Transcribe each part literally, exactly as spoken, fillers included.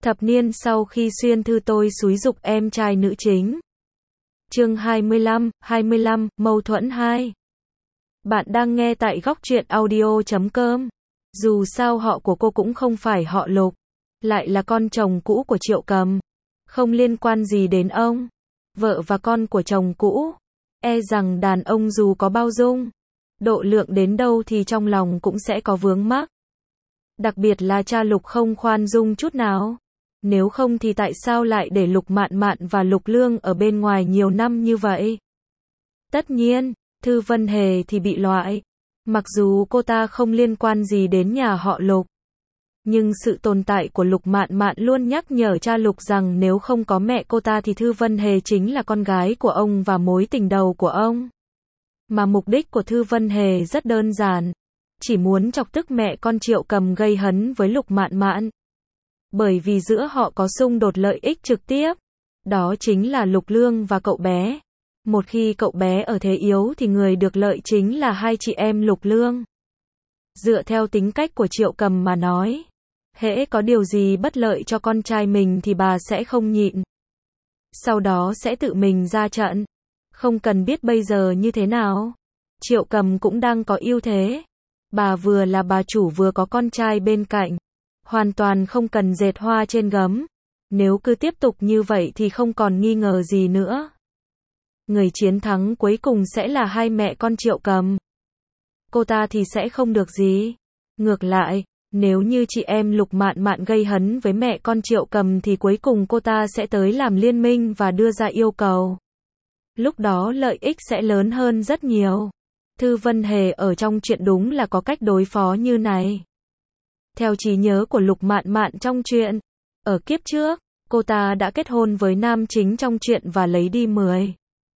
Thập niên sau khi Xuyên Thư Tôi xúi giục em trai nữ chính. Chương hai mươi lăm, hai mươi lăm, mâu thuẫn hai. Bạn đang nghe tại góc truyện audio chấm com. Dù sao họ của cô cũng không phải họ Lục, lại là con chồng cũ của Triệu Cầm, không liên quan gì đến ông. Vợ và con của chồng cũ, e rằng đàn ông dù có bao dung, độ lượng đến đâu thì trong lòng cũng sẽ có vướng mắc. Đặc biệt là cha Lục không khoan dung chút nào. Nếu không thì tại sao lại để Lục Mạn Mạn và Lục Lương ở bên ngoài nhiều năm như vậy? Tất nhiên, Thư Vân Hề thì bị loại. Mặc dù cô ta không liên quan gì đến nhà họ Lục, nhưng sự tồn tại của Lục Mạn Mạn luôn nhắc nhở cha Lục rằng nếu không có mẹ cô ta thì Thư Vân Hề chính là con gái của ông và mối tình đầu của ông. Mà mục đích của Thư Vân Hề rất đơn giản, chỉ muốn chọc tức mẹ con Triệu Cầm gây hấn với Lục Mạn Mạn. Bởi vì giữa họ có xung đột lợi ích trực tiếp, đó chính là Lục Lương và cậu bé. Một khi cậu bé ở thế yếu thì người được lợi chính là hai chị em Lục Lương. Dựa theo tính cách của Triệu Cầm mà nói, hễ có điều gì bất lợi cho con trai mình thì bà sẽ không nhịn. Sau đó sẽ tự mình ra trận. Không cần biết bây giờ như thế nào, Triệu Cầm cũng đang có ưu thế. Bà vừa là bà chủ vừa có con trai bên cạnh, hoàn toàn không cần dệt hoa trên gấm. Nếu cứ tiếp tục như vậy thì không còn nghi ngờ gì nữa. Người chiến thắng cuối cùng sẽ là hai mẹ con Triệu Cầm. Cô ta thì sẽ không được gì. Ngược lại, nếu như chị em Lục Mạn Mạn gây hấn với mẹ con Triệu Cầm thì cuối cùng cô ta sẽ tới làm liên minh và đưa ra yêu cầu. Lúc đó lợi ích sẽ lớn hơn rất nhiều. Thư Vân Hề ở trong chuyện đúng là có cách đối phó như này. Theo trí nhớ của Lục Mạn Mạn trong chuyện, ở kiếp trước, cô ta đã kết hôn với nam chính trong chuyện và lấy đi mười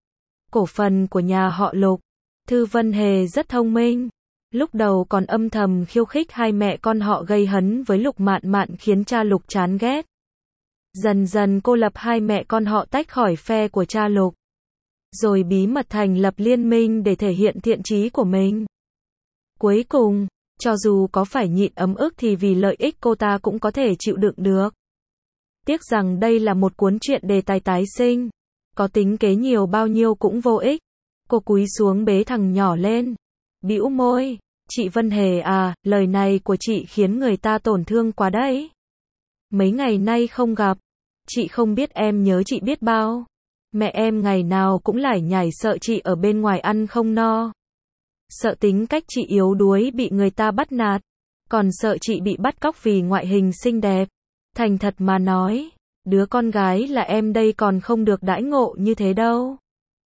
cổ phần của nhà họ Lục. Thư Vân Hề rất thông minh. Lúc đầu còn âm thầm khiêu khích hai mẹ con họ gây hấn với Lục Mạn Mạn khiến cha Lục chán ghét. Dần dần cô lập hai mẹ con họ tách khỏi phe của cha Lục. Rồi bí mật thành lập liên minh để thể hiện thiện chí của mình. Cuối cùng, cho dù có phải nhịn ấm ức thì vì lợi ích cô ta cũng có thể chịu đựng được. Tiếc rằng đây là một cuốn truyện đề tài tái sinh. Có tính kế nhiều bao nhiêu cũng vô ích. Cô cúi xuống bế thằng nhỏ lên. Bĩu môi. Chị Vân Hề à, lời này của chị khiến người ta tổn thương quá đấy. Mấy ngày nay không gặp. Chị không biết em nhớ chị biết bao. Mẹ em ngày nào cũng lải nhải sợ chị ở bên ngoài ăn không no. Sợ tính cách chị yếu đuối bị người ta bắt nạt. Còn sợ chị bị bắt cóc vì ngoại hình xinh đẹp. Thành thật mà nói, đứa con gái là em đây còn không được đãi ngộ như thế đâu.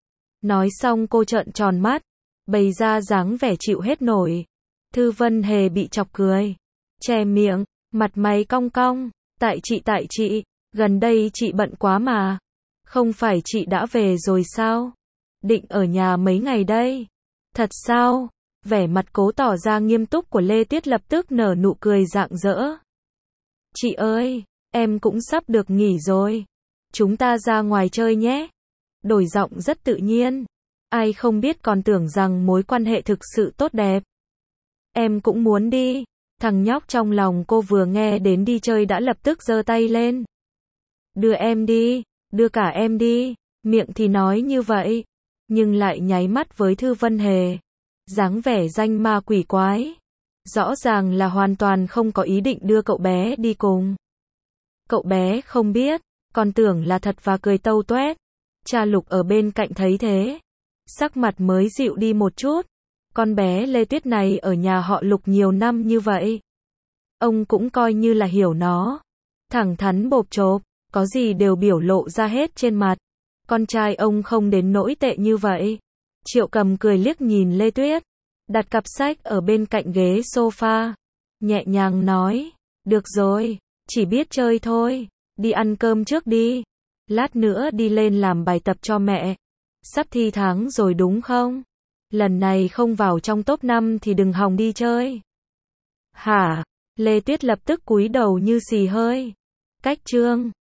Nói xong cô trợn tròn mắt, bày ra dáng vẻ chịu hết nổi. Thư Vân Hề bị chọc cười, che miệng, mặt mày cong cong. Tại chị tại chị, gần đây chị bận quá mà. Không phải chị đã về rồi sao? Định ở nhà mấy ngày đây? Thật sao? Vẻ mặt cố tỏ ra nghiêm túc của Lê Tuyết lập tức nở nụ cười rạng rỡ. Chị ơi, em cũng sắp được nghỉ rồi. Chúng ta ra ngoài chơi nhé. Đổi giọng rất tự nhiên. Ai không biết còn tưởng rằng mối quan hệ thực sự tốt đẹp. Em cũng muốn đi. Thằng nhóc trong lòng cô vừa nghe đến đi chơi đã lập tức giơ tay lên. Đưa em đi, đưa cả em đi. Miệng thì nói như vậy, nhưng lại nháy mắt với Thư Vân Hề. Dáng vẻ danh ma quỷ quái. Rõ ràng là hoàn toàn không có ý định đưa cậu bé đi cùng. Cậu bé không biết, còn tưởng là thật và cười tâu toét. Cha Lục ở bên cạnh thấy thế, sắc mặt mới dịu đi một chút. Con bé Lê Tuyết này ở nhà họ Lục nhiều năm như vậy, ông cũng coi như là hiểu nó. Thẳng thắn bộp chộp, có gì đều biểu lộ ra hết trên mặt. Con trai ông không đến nỗi tệ như vậy. Triệu Cầm cười liếc nhìn Lê Tuyết, đặt cặp sách ở bên cạnh ghế sofa, nhẹ nhàng nói, được rồi, chỉ biết chơi thôi, đi ăn cơm trước đi, lát nữa đi lên làm bài tập cho mẹ. Sắp thi tháng rồi đúng không? Lần này không vào trong top năm thì đừng hòng đi chơi. Hả? Lê Tuyết lập tức cúi đầu như xì hơi. Cách chương